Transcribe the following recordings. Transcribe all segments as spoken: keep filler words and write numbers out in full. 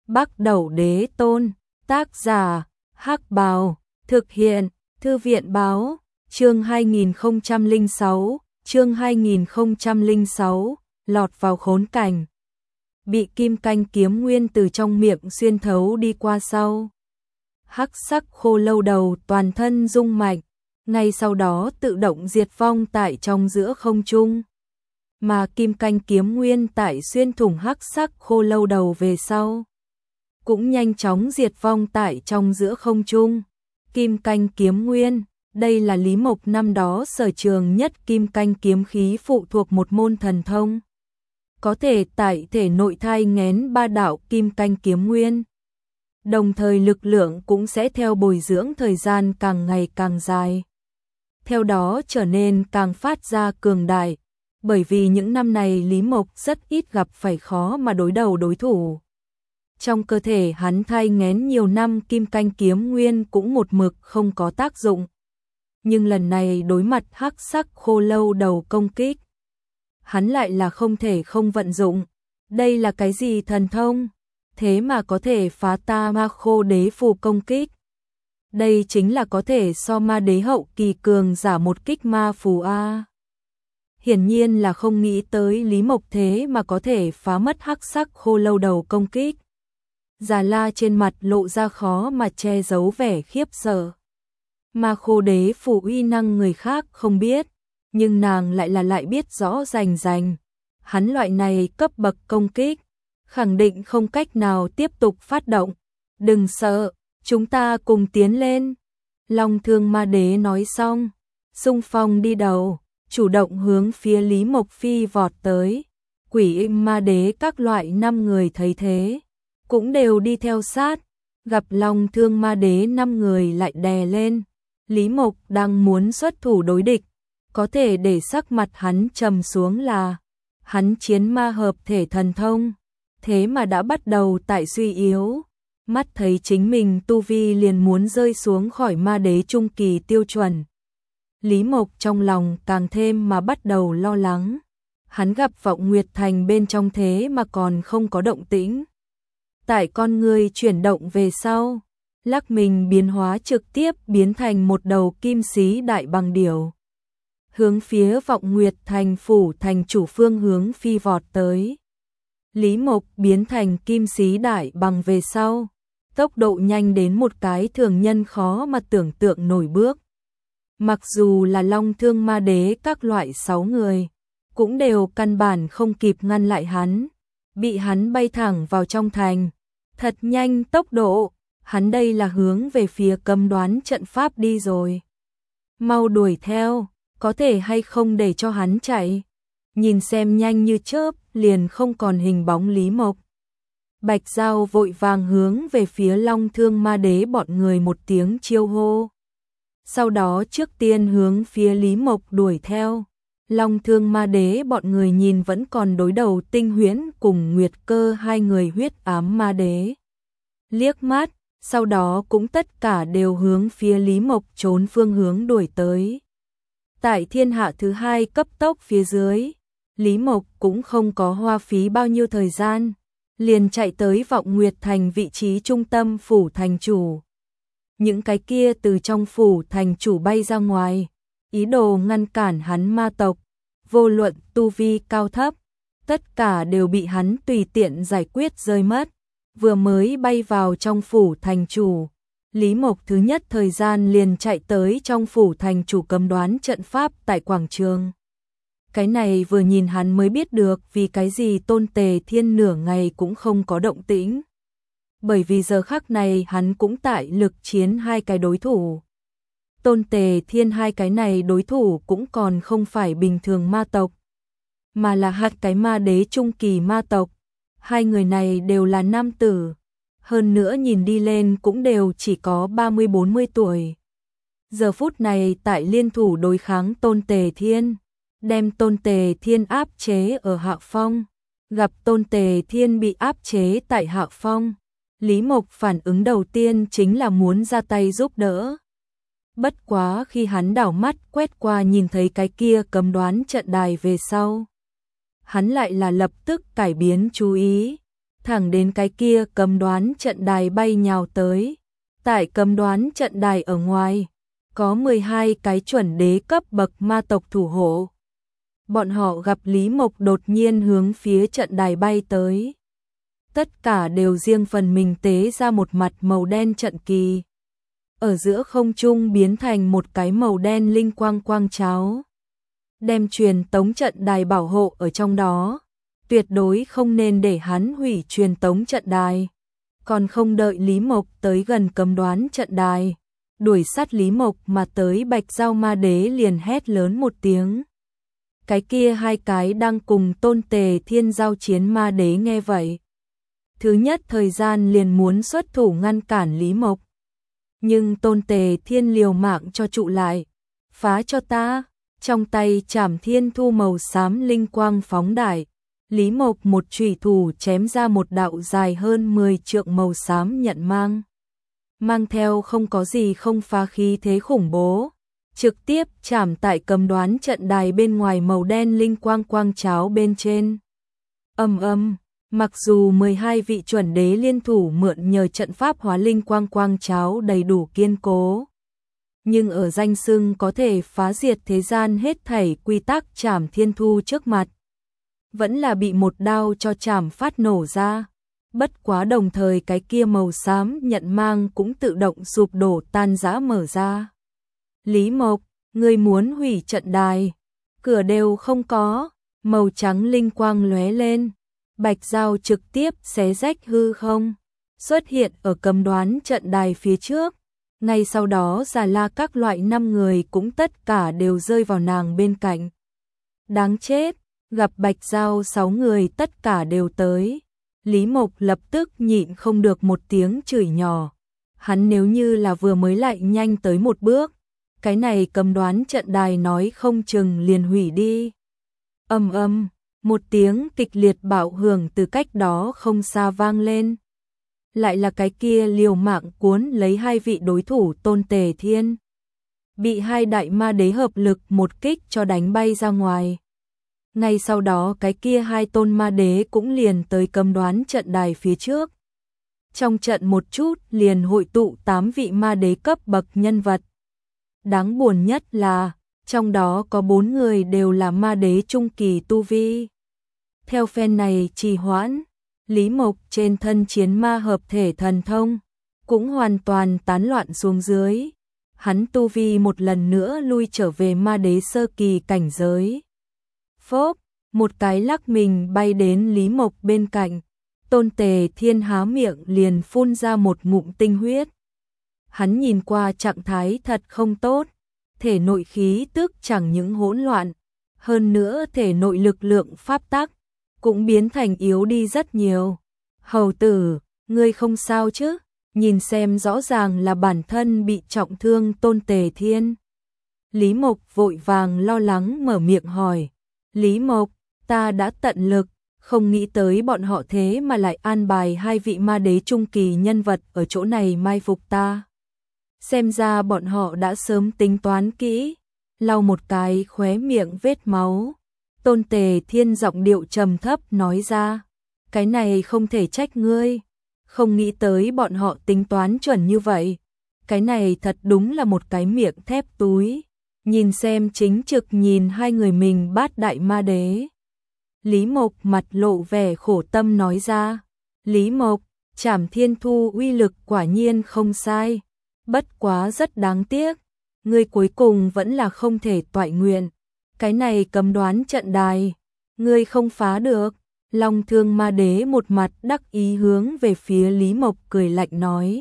Bắc Đẩu Đế Tôn, tác giả, Hắc Bào, thực hiện, Thư viện Báo, chương hai nghìn không trăm lẻ sáu, chương hai nghìn không trăm lẻ sáu, lọt vào khốn cảnh. Bị kim canh kiếm nguyên từ trong miệng xuyên thấu đi qua sau. Hắc sắc khô lâu đầu toàn thân rung mạnh, ngay sau đó tự động diệt vong tại trong giữa không trung. Mà kim canh kiếm nguyên tại xuyên thủng hắc sắc khô lâu đầu về sau, cũng nhanh chóng diệt vong tại trong giữa không trung. Kim canh kiếm nguyên, đây là Lý Mộc năm đó sở trường nhất kim canh kiếm khí phụ thuộc một môn thần thông. Có thể tại thể nội thai nghén ba đạo kim canh kiếm nguyên. Đồng thời lực lượng cũng sẽ theo bồi dưỡng thời gian càng ngày càng dài. Theo đó trở nên càng phát ra cường đại, bởi vì những năm này Lý Mộc rất ít gặp phải khó mà đối đầu đối thủ. Trong cơ thể hắn thai nghén nhiều năm kim canh kiếm nguyên cũng một mực không có tác dụng. Nhưng lần này đối mặt hắc sắc khô lâu đầu công kích, hắn lại là không thể không vận dụng. Đây là cái gì thần thông? Thế mà có thể phá ta ma khô đế phù công kích. Đây chính là có thể so ma đế hậu kỳ cường giả một kích ma phù a. Hiển nhiên là không nghĩ tới Lý Mộc thế mà có thể phá mất hắc sắc khô lâu đầu công kích. Già La trên mặt lộ ra khó mà che giấu vẻ khiếp sợ. Ma khô đế phù uy năng người khác không biết, nhưng nàng lại là lại biết rõ rành rành. Hắn loại này cấp bậc công kích, khẳng định không cách nào tiếp tục phát động. Đừng sợ, chúng ta cùng tiến lên. Long Thương Ma Đế nói xong, xung phong đi đầu, chủ động hướng phía Lý Mộc phi vọt tới. Quỷ Im Ma Đế các loại năm người thấy thế, cũng đều đi theo sát. Gặp Long Thương Ma Đế năm người lại đè lên. Lý Mộc đang muốn xuất thủ đối địch, có thể để sắc mặt hắn trầm xuống là hắn chiến ma hợp thể thần thông, thế mà đã bắt đầu tại suy yếu. Mắt thấy chính mình tu vi liền muốn rơi xuống khỏi ma đế trung kỳ tiêu chuẩn. Lý Mộc trong lòng càng thêm mà bắt đầu lo lắng. Hắn gặp Vọng Nguyệt Thành bên trong thế mà còn không có động tĩnh. Tại con người chuyển động về sau, lắc mình biến hóa trực tiếp biến thành một đầu kim xí đại bằng điểu. Hướng phía Vọng Nguyệt Thành phủ thành chủ phương hướng phi vọt tới. Lý Mộc biến thành kim xí đại bằng về sau, tốc độ nhanh đến một cái thường nhân khó mà tưởng tượng nổi bước. Mặc dù là Long Thương Ma Đế các loại sáu người, cũng đều căn bản không kịp ngăn lại hắn, bị hắn bay thẳng vào trong thành. Thật nhanh tốc độ, hắn đây là hướng về phía cấm đoán trận pháp đi rồi. Mau đuổi theo, có thể hay không để cho hắn chạy. Nhìn xem nhanh như chớp, liền không còn hình bóng Lý Mộc. Bạch Giao vội vàng hướng về phía Long Thương Ma Đế bọn người một tiếng chiêu hô. Sau đó trước tiên hướng phía Lý Mộc đuổi theo. Long Thương Ma Đế bọn người nhìn vẫn còn đối đầu Tinh Huyễn cùng Nguyệt Cơ hai người huyết ám ma đế. Liếc mắt, sau đó cũng tất cả đều hướng phía Lý Mộc trốn phương hướng đuổi tới. Tại thiên hạ thứ hai cấp tốc phía dưới, Lý Mộc cũng không có hoa phí bao nhiêu thời gian, liền chạy tới Vọng Nguyệt Thành vị trí trung tâm phủ thành chủ. Những cái kia từ trong phủ thành chủ bay ra ngoài, ý đồ ngăn cản hắn ma tộc, vô luận tu vi cao thấp, tất cả đều bị hắn tùy tiện giải quyết rơi mất. Vừa mới bay vào trong phủ thành chủ, Lý Mộc thứ nhất thời gian liền chạy tới trong phủ thành chủ cấm đoán trận pháp tại quảng trường. Cái này vừa nhìn hắn mới biết được vì cái gì Tôn Tề Thiên nửa ngày cũng không có động tĩnh. Bởi vì giờ khắc này hắn cũng tại lực chiến hai cái đối thủ. Tôn Tề Thiên hai cái này đối thủ cũng còn không phải bình thường ma tộc, mà là hạt cái ma đế trung kỳ ma tộc. Hai người này đều là nam tử, hơn nữa nhìn đi lên cũng đều chỉ có ba mươi bốn mươi tuổi. Giờ phút này tại liên thủ đối kháng Tôn Tề Thiên, đem Tôn Tề Thiên áp chế ở hạ phong. Gặp Tôn Tề Thiên bị áp chế tại hạ phong, Lý Mộc phản ứng đầu tiên chính là muốn ra tay giúp đỡ. Bất quá khi hắn đảo mắt quét qua nhìn thấy cái kia cấm đoán trận đài về sau, hắn lại là lập tức cải biến chú ý. thẳng đến cái kia cấm đoán trận đài bay nhào tới. Tại cấm đoán trận đài ở ngoài, có mười hai cái chuẩn đế cấp bậc ma tộc thủ hộ. Bọn họ gặp Lý Mộc đột nhiên hướng phía trận đài bay tới. Tất cả đều riêng phần mình tế ra một mặt màu đen trận kỳ. Ở giữa không trung biến thành một cái màu đen linh quang quang cháo. Đem truyền tống trận đài bảo hộ ở trong đó. Tuyệt đối không nên để hắn hủy truyền tống trận đài. Còn không đợi Lý Mộc tới gần cấm đoán trận đài. Đuổi sát Lý Mộc mà tới Bạch Dao Ma Đế liền hét lớn một tiếng. Cái kia hai cái đang cùng Tôn Tề Thiên giao chiến ma đế nghe vậy. Thứ nhất thời gian liền muốn xuất thủ ngăn cản Lý Mộc. Nhưng Tôn Tề Thiên liều mạng cho trụ lại. Phá cho ta, trong tay Trảm Thiên Thu màu xám linh quang phóng đại. Lý Mộc một chủy thủ chém ra một đạo dài hơn mười trượng màu xám nhận mang. Mang theo không có gì không phá khí thế khủng bố. Trực tiếp chạm tại cấm đoán trận đài bên ngoài màu đen linh quang quang cháo bên trên. Ầm ầm, mặc dù mười hai vị chuẩn đế liên thủ mượn nhờ trận pháp hóa linh quang quang cháo đầy đủ kiên cố. Nhưng ở danh xưng có thể phá diệt thế gian hết thảy quy tắc Trảm Thiên Thu trước mặt. Vẫn là bị một đao cho chảm phát nổ ra. Bất quá đồng thời cái kia màu xám nhận mang cũng tự động sụp đổ tan rã mở ra. Lý Mộc, ngươi muốn hủy trận đài. Cửa đều không có, màu trắng linh quang lóe lên. Bạch Dao trực tiếp xé rách hư không. Xuất hiện ở cấm đoán trận đài phía trước. Ngay sau đó Già La các loại năm người cũng tất cả đều rơi vào nàng bên cạnh. Đáng chết, gặp Bạch Dao sáu người tất cả đều tới. Lý Mộc lập tức nhịn không được một tiếng chửi nhỏ. Hắn nếu như là vừa mới lại nhanh tới một bước. Cái này cấm đoán trận đài nói không chừng liền hủy đi. Ầm ầm, một tiếng kịch liệt bạo hưởng từ cách đó không xa vang lên. Lại là cái kia liều mạng cuốn lấy hai vị đối thủ Tôn Tề Thiên. Bị hai đại ma đế hợp lực một kích cho đánh bay ra ngoài. Ngay sau đó cái kia hai tôn ma đế cũng liền tới cấm đoán trận đài phía trước. Trong trận một chút liền hội tụ tám vị ma đế cấp bậc nhân vật. Đáng buồn nhất là, trong đó có bốn người đều là ma đế trung kỳ tu vi. Theo phen này trì hoãn, Lý Mộc trên thân chiến ma hợp thể thần thông, cũng hoàn toàn tán loạn xuống dưới. Hắn tu vi một lần nữa lui trở về ma đế sơ kỳ cảnh giới. Phốp, một cái lắc mình bay đến Lý Mộc bên cạnh. Tôn Tề Thiên há miệng liền phun ra một ngụm tinh huyết. Hắn nhìn qua trạng thái thật không tốt, thể nội khí tức chẳng những hỗn loạn, hơn nữa thể nội lực lượng pháp tắc cũng biến thành yếu đi rất nhiều. Hầu tử, ngươi không sao chứ? Nhìn xem rõ ràng là bản thân bị trọng thương Tôn Tề Thiên. Lý Mộc vội vàng lo lắng mở miệng hỏi. Lý Mộc, ta đã tận lực, không nghĩ tới bọn họ thế mà lại an bài hai vị ma đế trung kỳ nhân vật ở chỗ này mai phục ta. Xem ra bọn họ đã sớm tính toán kỹ, lau một cái khóe miệng vết máu. Tôn Tề Thiên giọng điệu trầm thấp nói ra, cái này không thể trách ngươi, không nghĩ tới bọn họ tính toán chuẩn như vậy. Cái này thật đúng là một cái miệng thép túi. Nhìn xem chính trực nhìn hai người mình bát đại ma đế. Lý Mộc mặt lộ vẻ khổ tâm nói ra, Lý Mộc, Trảm Thiên Thu uy lực quả nhiên không sai. Bất quá rất đáng tiếc, ngươi cuối cùng vẫn là không thể toại nguyện. Cái này cấm đoán trận đài, ngươi không phá được. Long Thương ma đế một mặt đắc ý hướng về phía Lý Mộc cười lạnh nói.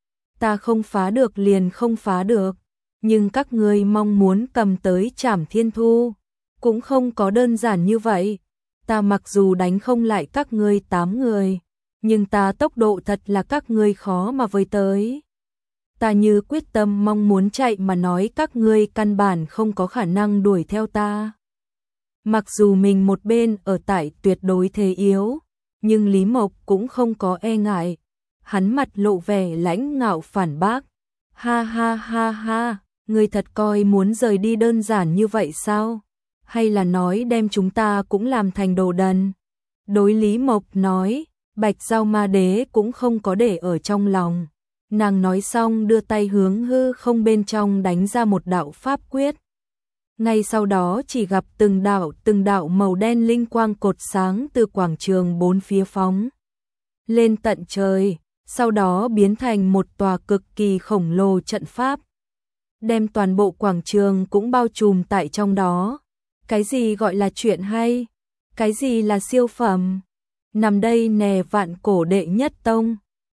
Ta không phá được liền không phá được, nhưng các ngươi mong muốn cầm tới Trảm Thiên Thu, cũng không có đơn giản như vậy. Ta mặc dù đánh không lại các ngươi tám người, nhưng ta tốc độ thật là các ngươi khó mà với tới. Ta như quyết tâm mong muốn chạy mà nói các ngươi căn bản không có khả năng đuổi theo ta. Mặc dù mình một bên ở tại tuyệt đối thế yếu, nhưng Lý Mộc cũng không có e ngại. Hắn mặt lộ vẻ lãnh ngạo phản bác. Ha ha ha ha, ngươi thật coi muốn rời đi đơn giản như vậy sao? Hay là nói đem chúng ta cũng làm thành đồ đần? Đối Lý Mộc nói, Bạch Giao Ma Đế cũng không có để ở trong lòng. Nàng nói xong đưa tay hướng hư không bên trong đánh ra một đạo pháp quyết. Ngay sau đó chỉ gặp từng đạo từng đạo màu đen linh quang cột sáng từ quảng trường bốn phía phóng lên tận trời, sau đó biến thành một tòa cực kỳ khổng lồ trận pháp, đem toàn bộ quảng trường cũng bao trùm tại trong đó. Cái gì gọi là chuyện hay? Cái gì là siêu phẩm? Nằm đây nè, vạn cổ đệ nhất tông.